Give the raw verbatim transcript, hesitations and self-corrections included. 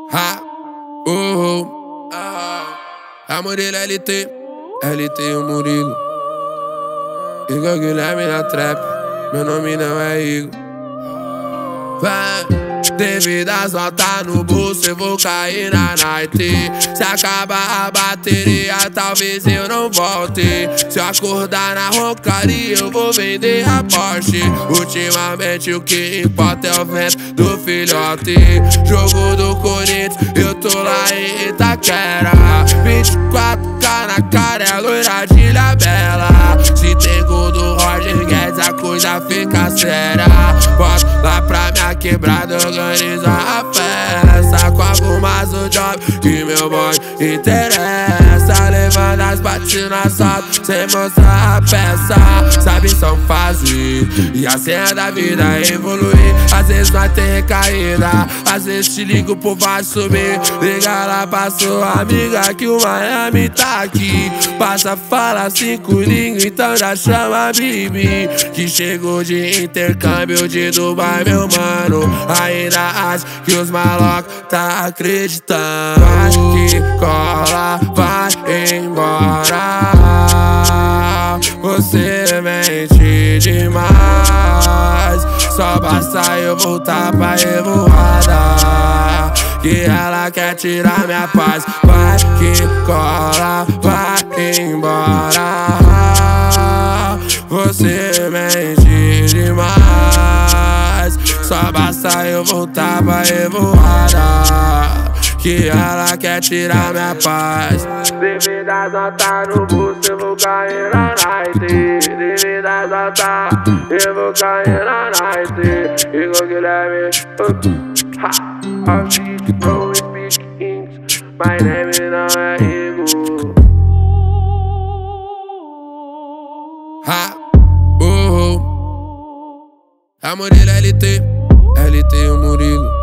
Ha, oh, ah, a Murilo L T, L T o Murilo. Igor Guilherme na trap, meu nome não é Igor. Vai, devido às notas no bolso, eu vou cair na night. Se acabar a bateria, talvez eu não volte. Se eu acordar na roncaria, eu vou vender a Porsche. Ultimamente o que importa é o vento do filhote. Jogo do Corinthians, eu tô lá em Itaquera. vinte e quatro K na cara, é loira de Ilhabela. Se tem gol do Roger Guedes, a coisa fica séria. Volto lá pra minha quebrada, organiza a festa. Com algumas o job que meu boy interessa. Levando as batidas salto, sem mostrar a peça. Sabe, são fases, e a senha da vida é evoluir. Às vezes nós tem recaída, às vezes te ligo pro baixo subir. Liga lá pra sua amiga que o Miami tá aqui. Passa, fala cinco línguas, então já chama a Bibi. Que chegou de intercâmbio de Dubai, meu mano. Ainda acho que os malocos tá acreditando. Vai que cola, vai embora. Você mente demais. Só basta eu voltar pra revoada, que ela quer tirar minha paz. Vai que cola, vai embora. Você mente demais. Só basta eu voltar pra revoada, que ela quer tirar minha paz. Devido às notas no bolso, eu vou cair na night. Devido às notas, eu vou cair na night. Igor Guilherme, ha, I speak, don't speak English. My name não é Igor. Ha, oh, oh. A Murilo L T, L T o Murilo.